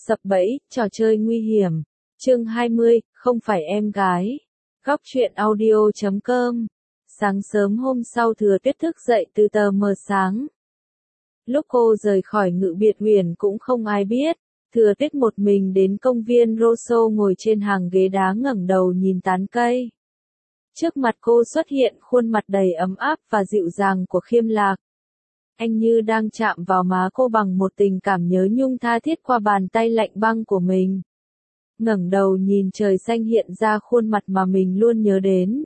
Sập bẫy, trò chơi nguy hiểm. Chương 20, không phải em gái. Góc truyện audio.com. Sáng sớm hôm sau Thừa Tuyết thức dậy từ tờ mờ sáng. Lúc cô rời khỏi Ngự Biệt Huyền cũng không ai biết. Thừa Tuyết một mình đến công viên Rousseau ngồi trên hàng ghế đá ngẩng đầu nhìn tán cây. Trước mặt cô xuất hiện khuôn mặt đầy ấm áp và dịu dàng của Khiêm Lạc. Anh như đang chạm vào má cô bằng một tình cảm nhớ nhung tha thiết qua bàn tay lạnh băng của mình. Ngẩng đầu nhìn trời xanh hiện ra khuôn mặt mà mình luôn nhớ đến.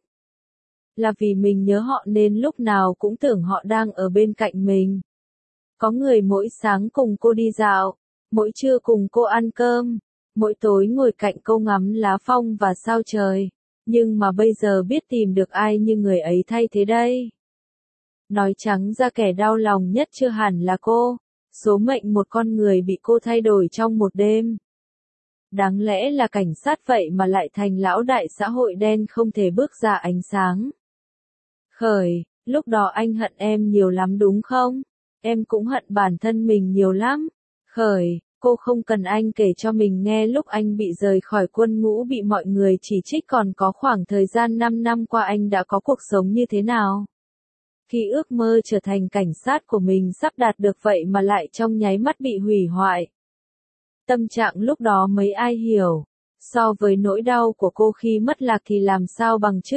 Là vì mình nhớ họ nên lúc nào cũng tưởng họ đang ở bên cạnh mình. Có người mỗi sáng cùng cô đi dạo, mỗi trưa cùng cô ăn cơm, mỗi tối ngồi cạnh cô ngắm lá phong và sao trời. Nhưng mà bây giờ biết tìm được ai như người ấy thay thế đây. Nói trắng ra kẻ đau lòng nhất chưa hẳn là cô, số mệnh một con người bị cô thay đổi trong một đêm. Đáng lẽ là cảnh sát vậy mà lại thành lão đại xã hội đen không thể bước ra ánh sáng. Khởi, lúc đó anh hận em nhiều lắm đúng không? Em cũng hận bản thân mình nhiều lắm. Khởi, cô không cần anh kể cho mình nghe lúc anh bị rời khỏi quân ngũ bị mọi người chỉ trích còn có khoảng thời gian 5 năm qua anh đã có cuộc sống như thế nào. Khi ước mơ trở thành cảnh sát của mình sắp đạt được vậy mà lại trong nháy mắt bị hủy hoại. Tâm trạng lúc đó mấy ai hiểu, so với nỗi đau của cô khi mất lạc thì làm sao bằng chứ.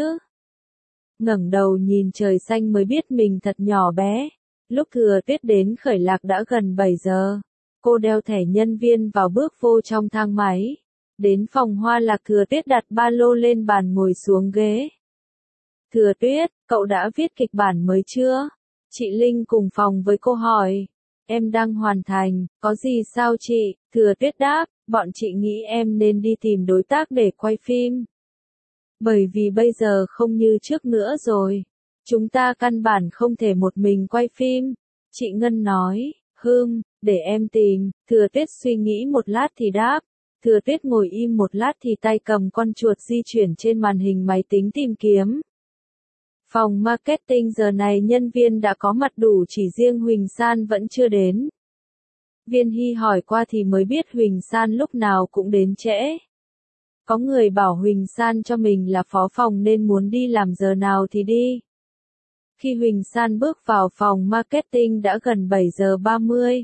Ngẩng đầu nhìn trời xanh mới biết mình thật nhỏ bé. Lúc Thừa Tuyết đến Khởi Lạc đã gần 7 giờ. Cô đeo thẻ nhân viên vào bước vô trong thang máy. Đến phòng Hoa Lạc Thừa Tuyết đặt ba lô lên bàn ngồi xuống ghế. Thừa Tuyết, cậu đã viết kịch bản mới chưa? Chị Linh cùng phòng với cô hỏi. Em đang hoàn thành, có gì sao chị? Thừa Tuyết đáp, bọn chị nghĩ em nên đi tìm đối tác để quay phim. Bởi vì bây giờ không như trước nữa rồi. Chúng ta căn bản không thể một mình quay phim. Chị Ngân nói, để em tìm. Thừa Tuyết suy nghĩ một lát thì đáp. Thừa Tuyết ngồi im một lát thì tay cầm con chuột di chuyển trên màn hình máy tính tìm kiếm. Phòng marketing giờ này nhân viên đã có mặt đủ chỉ riêng Huỳnh San vẫn chưa đến. Viên Hy hỏi qua thì mới biết Huỳnh San lúc nào cũng đến trễ. Có người bảo Huỳnh San cho mình là phó phòng nên muốn đi làm giờ nào thì đi. Khi Huỳnh San bước vào phòng marketing đã gần 7 giờ 30.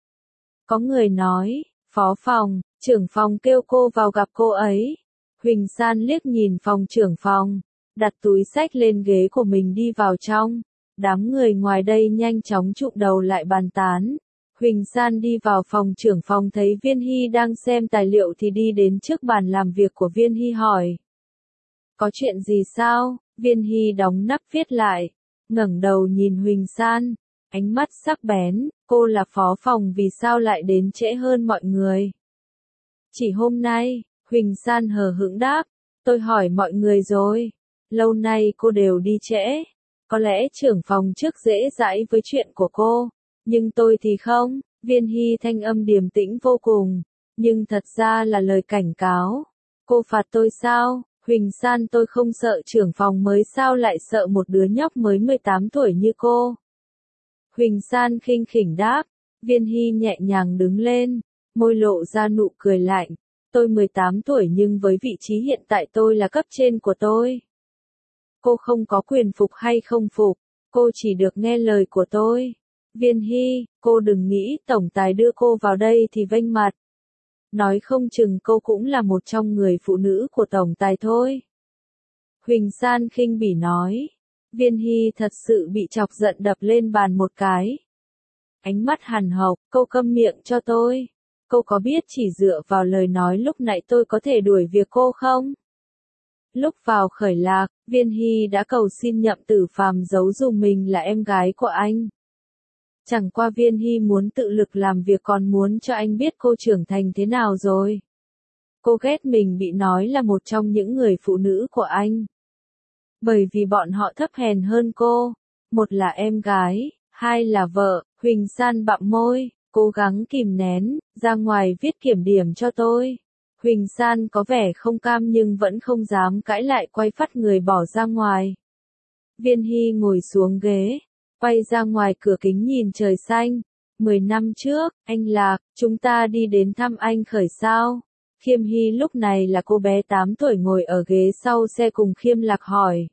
Có người nói, phó phòng, trưởng phòng kêu cô vào gặp cô ấy. Huỳnh San liếc nhìn phòng trưởng phòng, đặt túi xách lên ghế của mình đi vào trong. Đám người ngoài đây nhanh chóng chụm đầu lại bàn tán. Huỳnh San đi vào phòng trưởng phòng thấy Viên Hy đang xem tài liệu thì đi đến trước bàn làm việc của Viên Hy hỏi. Có chuyện gì sao? Viên Hy đóng nắp viết lại. Ngẩng đầu nhìn Huỳnh San, ánh mắt sắc bén, cô là phó phòng vì sao lại đến trễ hơn mọi người? Chỉ hôm nay, Huỳnh San hờ hững đáp, tôi hỏi mọi người rồi, lâu nay cô đều đi trễ, có lẽ trưởng phòng trước dễ dãi với chuyện của cô, nhưng tôi thì không. Viên Hy thanh âm điềm tĩnh vô cùng, nhưng thật ra là lời cảnh cáo. Cô phạt tôi sao? Huỳnh San tôi không sợ trưởng phòng mới sao lại sợ một đứa nhóc mới 18 tuổi như cô. Huỳnh San khinh khỉnh đáp, Viên Hy nhẹ nhàng đứng lên, môi lộ ra nụ cười lạnh. Tôi 18 tuổi nhưng với vị trí hiện tại tôi là cấp trên của tôi. Cô không có quyền phục hay không phục, cô chỉ được nghe lời của tôi. Viên Hy, cô đừng nghĩ tổng tài đưa cô vào đây thì vênh mặt. Nói không chừng cô cũng là một trong người phụ nữ của tổng tài thôi. Huỳnh San khinh bỉ nói. Viên Hy thật sự bị chọc giận đập lên bàn một cái. Ánh mắt hằn học, cô câm miệng cho tôi. Cô có biết chỉ dựa vào lời nói lúc nãy tôi có thể đuổi việc cô không? Lúc vào Khởi Lạc, Viên Hy đã cầu xin Nhậm Tử Phàm giấu dùm mình là em gái của anh. Chẳng qua Viên Hy muốn tự lực làm việc còn muốn cho anh biết cô trưởng thành thế nào rồi. Cô ghét mình bị nói là một trong những người phụ nữ của anh. Bởi vì bọn họ thấp hèn hơn cô. Một là em gái, hai là vợ. Huỳnh San bặm môi, cố gắng kìm nén, ra ngoài viết kiểm điểm cho tôi. Huỳnh San có vẻ không cam nhưng vẫn không dám cãi lại quay phắt người bỏ ra ngoài. Viên Hy ngồi xuống ghế. Quay ra ngoài cửa kính nhìn trời xanh, 10 năm trước, anh Lạc, chúng ta đi đến thăm anh Khởi sao? Khiêm Hy lúc này là cô bé 8 tuổi ngồi ở ghế sau xe cùng Khiêm Lạc hỏi.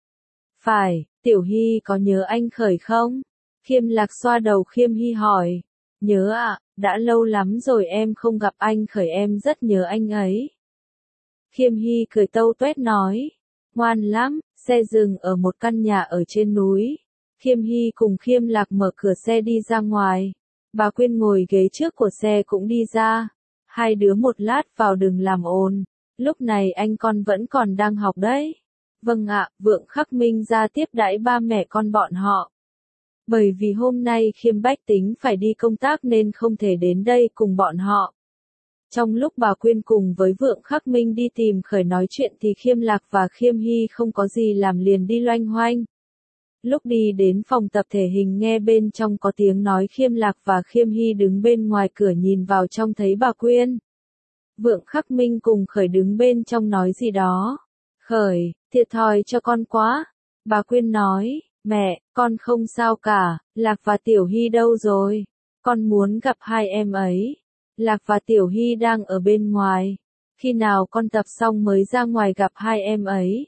Phải, Tiểu Hy có nhớ anh Khởi không? Khiêm Lạc xoa đầu Khiêm Hy hỏi. Nhớ ạ, đã lâu lắm rồi em không gặp anh Khởi, em rất nhớ anh ấy. Khiêm Hy cười tâu tuét nói. Ngoan lắm, xe dừng ở một căn nhà ở trên núi. Khiêm Hy cùng Khiêm Lạc mở cửa xe đi ra ngoài. Bà Quyên ngồi ghế trước của xe cũng đi ra. Hai đứa một lát vào đừng làm ồn. Lúc này anh con vẫn còn đang học đấy. Vâng ạ, Vượng Khắc Minh ra tiếp đãi ba mẹ con bọn họ. Bởi vì hôm nay Khiêm Bách tính phải đi công tác nên không thể đến đây cùng bọn họ. Trong lúc bà Quyên cùng với Vượng Khắc Minh đi tìm Khởi nói chuyện thì Khiêm Lạc và Khiêm Hy không có gì làm liền đi loanh hoanh. Lúc đi đến phòng tập thể hình nghe bên trong có tiếng nói, Khiêm Lạc và Khiêm Hy đứng bên ngoài cửa nhìn vào trong thấy bà Quyên. Vượng Khắc Minh cùng Khởi đứng bên trong nói gì đó. Khởi, thiệt thòi cho con quá. Bà Quyên nói, mẹ, con không sao cả, Lạc và Tiểu Hy đâu rồi? Con muốn gặp hai em ấy. Lạc và Tiểu Hy đang ở bên ngoài. Khi nào con tập xong mới ra ngoài gặp hai em ấy?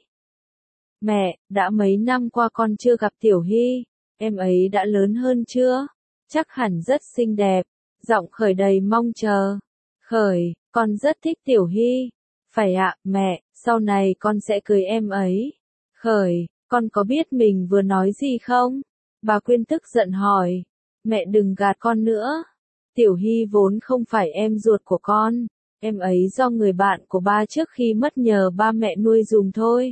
Mẹ, đã mấy năm qua con chưa gặp Tiểu Hy, em ấy đã lớn hơn chưa? Chắc hẳn rất xinh đẹp. Giọng Khởi đầy mong chờ. Khởi, con rất thích Tiểu Hy. Phải ạ, mẹ, sau này con sẽ cưới em ấy. Khởi, con có biết mình vừa nói gì không? Bà Quyên tức giận hỏi. Mẹ đừng gạt con nữa. Tiểu Hy vốn không phải em ruột của con. Em ấy do người bạn của ba trước khi mất nhờ ba mẹ nuôi dùm thôi.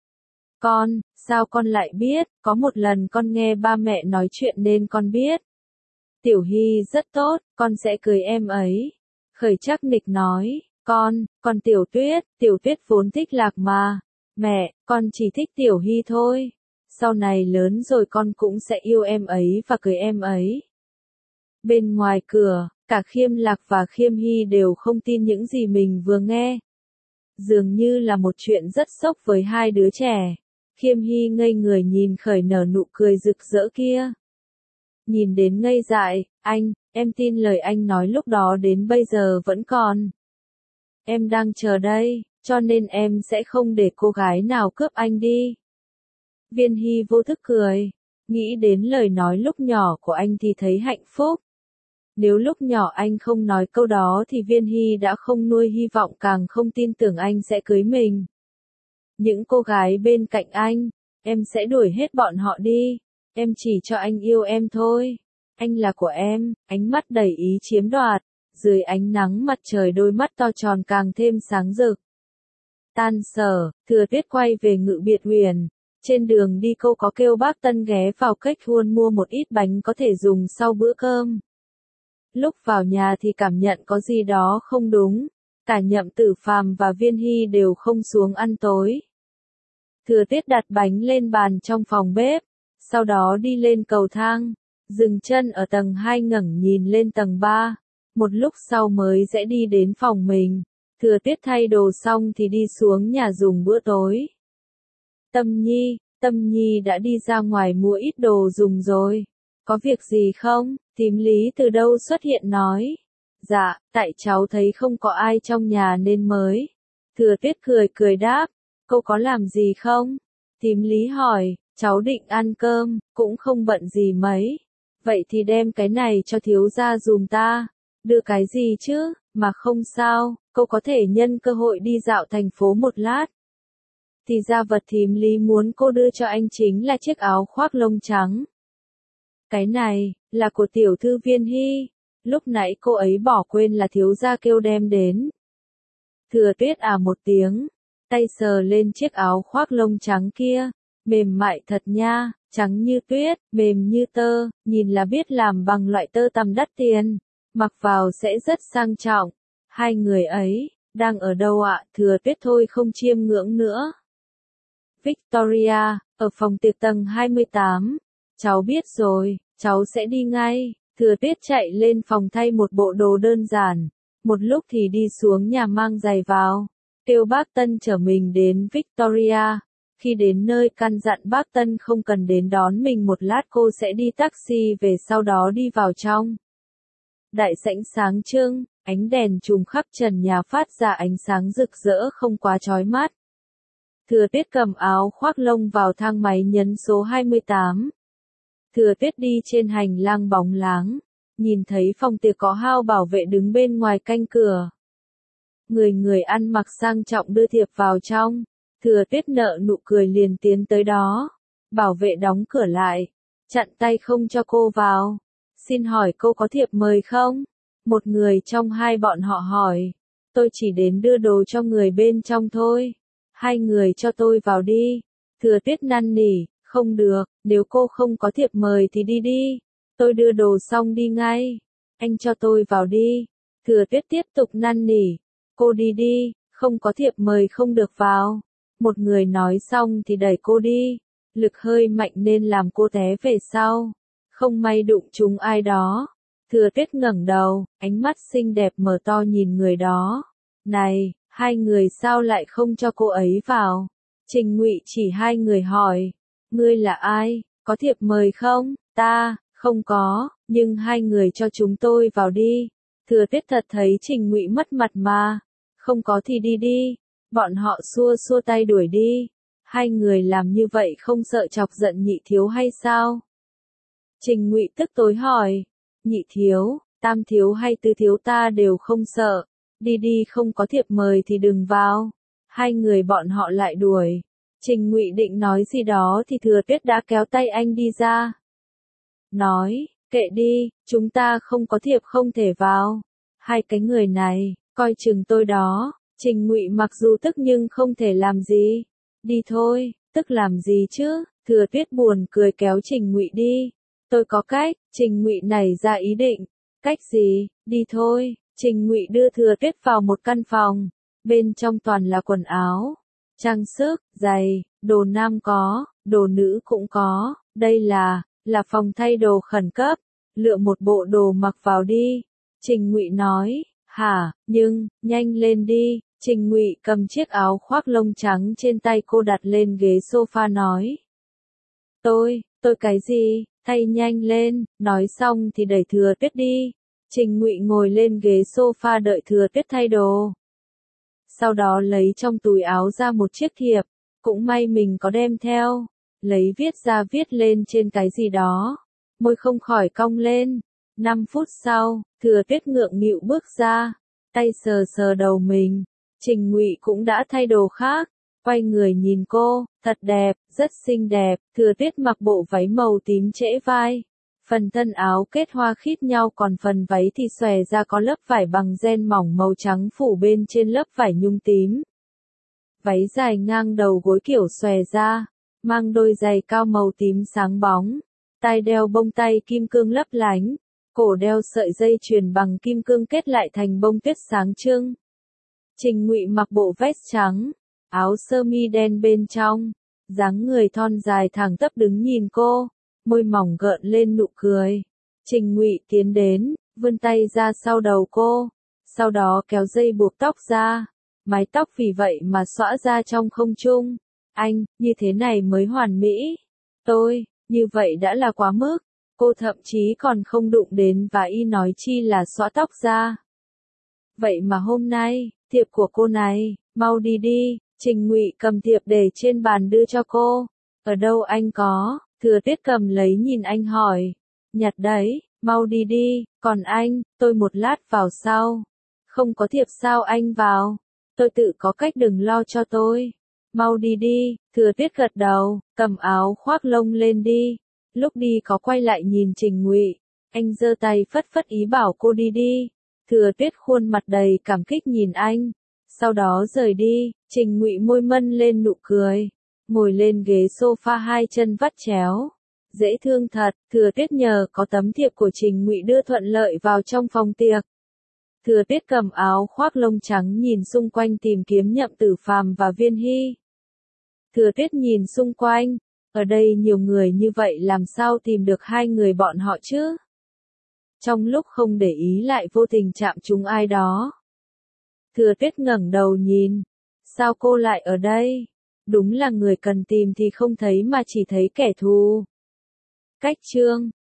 Con, sao con lại biết? Có một lần con nghe ba mẹ nói chuyện nên con biết. Tiểu Hy rất tốt, con sẽ cưới em ấy. Khởi chắc nịch nói, con Tiểu Tuyết vốn thích Lạc mà. Mẹ, con chỉ thích Tiểu Hy thôi. Sau này lớn rồi con cũng sẽ yêu em ấy và cưới em ấy. Bên ngoài cửa, cả Khiêm Lạc và Khiêm Hy đều không tin những gì mình vừa nghe. Dường như là một chuyện rất sốc với hai đứa trẻ. Khiêm Hy ngây người nhìn Khởi nở nụ cười rực rỡ kia. Nhìn đến ngây dại, em tin lời anh nói lúc đó đến bây giờ vẫn còn. Em đang chờ đây, cho nên em sẽ không để cô gái nào cướp anh đi. Viên Hy vô thức cười, nghĩ đến lời nói lúc nhỏ của anh thì thấy hạnh phúc. Nếu lúc nhỏ anh không nói câu đó thì Viên Hy đã không nuôi hy vọng, càng không tin tưởng anh sẽ cưới mình. Những cô gái bên cạnh anh, em sẽ đuổi hết bọn họ đi. Em chỉ cho anh yêu em thôi. Anh là của em, ánh mắt đầy ý chiếm đoạt. Dưới ánh nắng mặt trời đôi mắt to tròn càng thêm sáng rực. Tan sở, Thừa Tuyết quay về Ngự Biệt Huyền. Trên đường đi cô có kêu bác Tân ghé vào Cách Huôn mua một ít bánh có thể dùng sau bữa cơm. Lúc vào nhà thì cảm nhận có gì đó không đúng. Cả Nhậm Tử Phàm và Viên Hy đều không xuống ăn tối. Thừa Tuyết đặt bánh lên bàn trong phòng bếp, sau đó đi lên cầu thang, dừng chân ở tầng 2 ngẩng nhìn lên tầng 3, một lúc sau mới sẽ đi đến phòng mình. Thừa Tuyết thay đồ xong thì đi xuống nhà dùng bữa tối. Tâm Nhi đã đi ra ngoài mua ít đồ dùng rồi. Có việc gì không? Thím Lý từ đâu xuất hiện nói. Dạ, tại cháu thấy không có ai trong nhà nên mới. Thừa Tuyết cười đáp. Cô có làm gì không? Thím Lý hỏi, cháu định ăn cơm, cũng không bận gì mấy. Vậy thì đem cái này cho thiếu gia dùm ta. Đưa cái gì chứ, mà không sao, cô có thể nhân cơ hội đi dạo thành phố một lát. Thì ra vật thím Lý muốn cô đưa cho anh chính là chiếc áo khoác lông trắng. Cái này, là của tiểu thư Viên Hy. Lúc nãy cô ấy bỏ quên là thiếu gia kêu đem đến. Thừa Tuyết một tiếng, tay sờ lên chiếc áo khoác lông trắng kia. Mềm mại thật nha, trắng như tuyết, mềm như tơ, nhìn là biết làm bằng loại tơ tằm đắt tiền. Mặc vào sẽ rất sang trọng. Hai người ấy, đang ở đâu ạ? Thừa Tuyết thôi không chiêm ngưỡng nữa. Victoria, ở phòng tiệc tầng 28. Cháu biết rồi, cháu sẽ đi ngay. Thừa Tuyết chạy lên phòng thay một bộ đồ đơn giản. Một lúc thì đi xuống nhà mang giày vào. Kêu bác Tân chở mình đến Victoria. Khi đến nơi căn dặn bác Tân không cần đến đón mình một lát, cô sẽ đi taxi về, sau đó đi vào trong. Đại sảnh sáng trưng, ánh đèn trùm khắp trần nhà phát ra ánh sáng rực rỡ không quá chói mắt. Thừa Tuyết cầm áo khoác lông vào thang máy nhấn số 28. Thừa Tuyết đi trên hành lang bóng láng, nhìn thấy phòng tiệc có Hao bảo vệ đứng bên ngoài canh cửa. Người ăn mặc sang trọng đưa thiệp vào trong, Thừa Tuyết nở nụ cười liền tiến tới đó. Bảo vệ đóng cửa lại, chặn tay không cho cô vào. Xin hỏi cô có thiệp mời không? Một người trong hai bọn họ hỏi. Tôi chỉ đến đưa đồ cho người bên trong thôi. Hai người cho tôi vào đi. Thừa Tuyết năn nỉ, không được, nếu cô không có thiệp mời thì đi đi. Tôi đưa đồ xong đi ngay. Anh cho tôi vào đi. Thừa Tuyết tiếp tục năn nỉ. Cô đi đi, không có thiệp mời không được vào. Một người nói xong thì đẩy cô đi. Lực hơi mạnh nên làm cô té về sau. Không may đụng trúng ai đó. Thừa Tuyết ngẩng đầu, ánh mắt xinh đẹp mở to nhìn người đó. Này, hai người sao lại không cho cô ấy vào? Trình Ngụy chỉ hai người hỏi. Ngươi là ai? Có thiệp mời không? Ta, không có, nhưng hai người cho chúng tôi vào đi. Thừa Tuyết thật thấy Trình Ngụy mất mặt mà. Không có thì đi đi. Bọn họ xua xua tay đuổi đi. Hai người làm như vậy không sợ chọc giận Nhị thiếu hay sao? Trình Ngụy tức tối hỏi. Nhị thiếu, Tam thiếu hay Tứ thiếu ta đều không sợ. Đi đi, không có thiệp mời thì đừng vào. Hai người bọn họ lại đuổi. Trình Ngụy định nói gì đó thì Thừa Tuyết đã kéo tay anh đi ra. Nói, kệ đi, chúng ta không có thiệp không thể vào. Hai cái người này, coi chừng tôi đó. Trình Ngụy mặc dù tức nhưng không thể làm gì. Đi thôi, tức làm gì chứ? Thừa Tuyết buồn cười kéo Trình Ngụy đi. Tôi có cách. Trình Ngụy nảy ra ý định. Cách gì? Đi thôi. Trình Ngụy đưa Thừa Tuyết vào một căn phòng. Bên trong toàn là quần áo, trang sức, giày, đồ nam có, đồ nữ cũng có. Đây là phòng thay đồ khẩn cấp. Lựa một bộ đồ mặc vào đi. Trình Ngụy nói. Hả, nhưng, nhanh lên đi. Trình Ngụy cầm chiếc áo khoác lông trắng trên tay cô đặt lên ghế sofa nói. Tôi cái gì, thay nhanh lên, nói xong thì đẩy Thừa Tuyết đi. Trình Ngụy ngồi lên ghế sofa đợi Thừa Tuyết thay đồ. Sau đó lấy trong túi áo ra một chiếc thiệp, cũng may mình có đem theo. Lấy viết ra viết lên trên cái gì đó. Môi không khỏi cong lên. 5 phút sau, Thừa Tuyết ngượng nghịu bước ra, tay sờ sờ đầu mình. Trình Ngụy cũng đã thay đồ khác, quay người nhìn cô, thật đẹp, rất xinh đẹp. Thừa Tuyết mặc bộ váy màu tím trễ vai, phần thân áo kết hoa khít nhau, còn phần váy thì xòe ra có lớp vải bằng ren mỏng màu trắng phủ bên trên lớp vải nhung tím. Váy dài ngang đầu gối kiểu xòe ra, mang đôi giày cao màu tím sáng bóng, tai đeo bông tay kim cương lấp lánh, cổ đeo sợi dây chuyền bằng kim cương kết lại thành bông tuyết sáng trưng. Trình Ngụy mặc bộ vest trắng, áo sơ mi đen bên trong, dáng người thon dài thẳng tắp đứng nhìn cô, môi mỏng gợn lên nụ cười. Trình Ngụy tiến đến, vươn tay ra sau đầu cô, sau đó kéo dây buộc tóc ra, mái tóc vì vậy mà xõa ra trong không trung. Anh, như thế này mới hoàn mỹ. Tôi, như vậy đã là quá mức. Cô thậm chí còn không đụng đến và y nói chi là xõa tóc ra. Vậy mà hôm nay, thiệp của cô này, mau đi đi. Trình Ngụy cầm thiệp để trên bàn đưa cho cô. Ở đâu anh có? Thừa Tuyết cầm lấy nhìn anh hỏi. Nhặt đấy, mau đi đi. Còn anh, tôi một lát vào sau. Không có thiệp sao anh vào? Tôi tự có cách, đừng lo cho tôi. Mau đi đi. Thừa Tuyết gật đầu, cầm áo khoác lông lên đi. Lúc đi có quay lại nhìn Trình Ngụy. Anh giơ tay phất phất ý bảo cô đi đi. Thừa Tuyết khuôn mặt đầy cảm kích nhìn anh. Sau đó rời đi. Trình Ngụy môi mân lên nụ cười, ngồi lên ghế sofa hai chân vắt chéo. Dễ thương thật. Thừa Tuyết nhờ có tấm thiệp của Trình Ngụy đưa thuận lợi vào trong phòng tiệc. Thừa Tuyết cầm áo khoác lông trắng nhìn xung quanh tìm kiếm Nhậm Tử Phàm và Viên Hy. Thừa Tuyết nhìn xung quanh, ở đây nhiều người như vậy làm sao tìm được hai người bọn họ chứ? Trong lúc không để ý lại vô tình chạm trúng ai đó. Thừa Tuyết ngẩng đầu nhìn, sao cô lại ở đây? Đúng là người cần tìm thì không thấy mà chỉ thấy kẻ thù. Cách chương